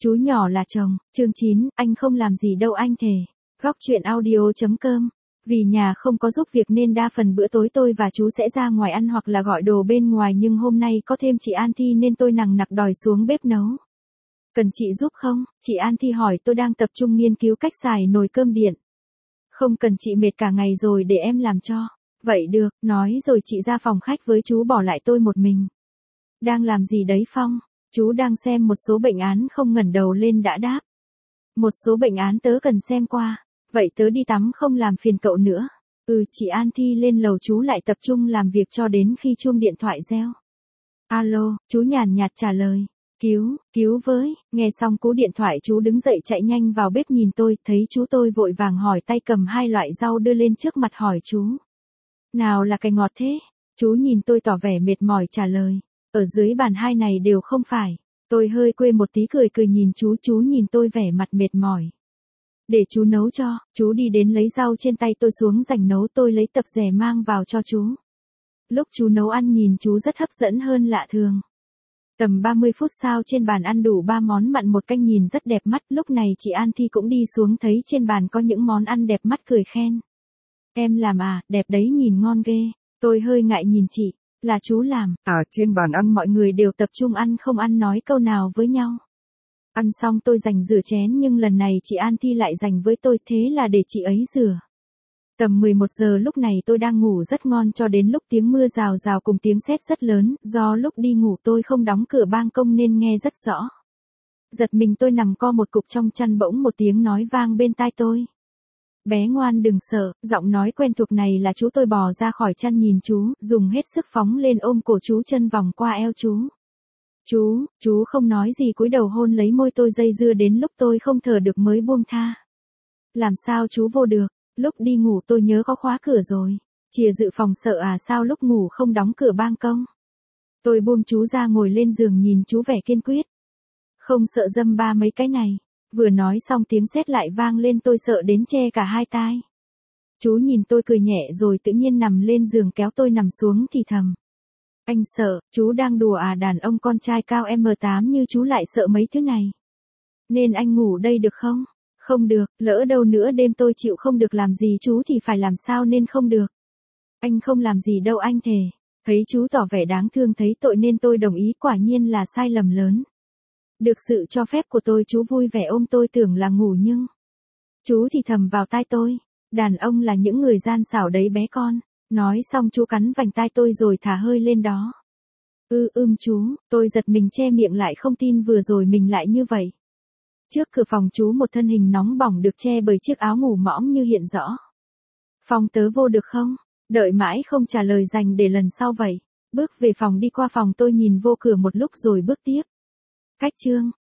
Chú nhỏ là chồng, chương 9, anh không làm gì đâu anh thề. Góc chuyện audio.com. Vì nhà không có giúp việc nên đa phần bữa tối tôi và chú sẽ ra ngoài ăn hoặc là gọi đồ bên ngoài, nhưng hôm nay có thêm chị An Thi nên tôi nằng nặc đòi xuống bếp nấu. Cần chị giúp không? Chị An Thi hỏi, tôi đang tập trung nghiên cứu cách xài nồi cơm điện. Không cần chị, mệt cả ngày rồi, để em làm cho. Vậy được, nói rồi chị ra phòng khách với chú, bỏ lại tôi một mình. Đang làm gì đấy Phong? Chú đang xem một số bệnh án. Không ngẩng đầu lên đã đáp. Một số bệnh án tớ cần xem qua. Vậy tớ đi tắm, không làm phiền cậu nữa. Chị An Thi lên lầu, chú lại tập trung làm việc cho đến khi chuông điện thoại reo. Alo, chú nhàn nhạt trả lời. Cứu với. Nghe xong cú điện thoại, chú đứng dậy chạy nhanh vào bếp, nhìn tôi, thấy chú tôi vội vàng hỏi, tay cầm 2 loại rau đưa lên trước mặt, hỏi chú. Nào là cái ngọt thế? Chú nhìn tôi tỏ vẻ mệt mỏi trả lời. Ở dưới bàn 2 này đều không phải. Tôi hơi quê một tí, cười nhìn chú nhìn tôi vẻ mặt mệt mỏi. Để chú nấu cho. Chú đi đến lấy rau trên tay tôi xuống rảnh nấu, tôi lấy tập dẻ mang vào cho chú. Lúc chú nấu ăn nhìn chú rất hấp dẫn hơn lạ thường. Tầm 30 phút sau trên bàn ăn đủ 3 món mặn 1 canh, nhìn rất đẹp mắt. Lúc này chị An Thi cũng đi xuống, thấy trên bàn có những món ăn đẹp mắt cười khen. Em làm à, đẹp đấy, nhìn ngon ghê. Tôi hơi ngại nhìn chị. Là chú làm. Trên bàn ăn mọi người đều tập trung ăn, không ăn nói câu nào với nhau. Ăn xong tôi giành rửa chén, nhưng lần này chị An Thi lại giành với tôi, thế là để chị ấy rửa. Tầm 11 giờ lúc này tôi đang ngủ rất ngon cho đến lúc tiếng mưa rào rào cùng tiếng sét rất lớn, do lúc đi ngủ tôi không đóng cửa ban công nên nghe rất rõ. Giật mình tôi nằm co một cục trong chăn, bỗng một tiếng nói vang bên tai tôi. Bé ngoan đừng sợ. Giọng nói quen thuộc này là chú. Tôi bò ra khỏi chăn nhìn chú, dùng hết sức phóng lên ôm cổ chú, chân vòng qua eo chú. Chú không nói gì, cúi đầu hôn lấy môi tôi, dây dưa đến lúc tôi không thở được mới buông tha. Làm sao chú vô được? Lúc đi ngủ tôi nhớ có khóa cửa rồi. Chìa dự phòng sợ à, sao lúc ngủ không đóng cửa ban công? Tôi buông chú ra, ngồi lên giường nhìn chú vẻ kiên quyết. Không sợ dâm ba mấy cái này. Vừa nói xong tiếng sét lại vang lên, tôi sợ đến che cả 2 tai. Chú nhìn tôi cười nhẹ rồi tự nhiên nằm lên giường kéo tôi nằm xuống thì thầm. Anh sợ, chú đang đùa à, đàn ông con trai cao M8 như chú lại sợ mấy thứ này. Nên anh ngủ đây được không? Không được, lỡ đâu nữa đêm tôi chịu không được làm gì chú thì phải làm sao, nên không được. Anh không làm gì đâu anh thề. Thấy chú tỏ vẻ đáng thương, thấy tội nên tôi đồng ý, quả nhiên là sai lầm lớn. Được sự cho phép của tôi, chú vui vẻ ôm tôi, tưởng là ngủ nhưng chú thì thầm vào tai tôi. Đàn ông là những người gian xảo đấy bé con. Nói xong chú cắn vành tai tôi rồi thả hơi lên đó. Chú. Tôi giật mình che miệng lại, không tin vừa rồi mình lại như vậy. Trước cửa phòng chú một thân hình nóng bỏng được che bởi chiếc áo ngủ mõm như hiện rõ. Phong tớ vô được không? Đợi mãi không trả lời, dành để lần sau vậy. Bước về phòng, đi qua phòng tôi nhìn vô cửa một lúc rồi bước tiếp. Cách chương.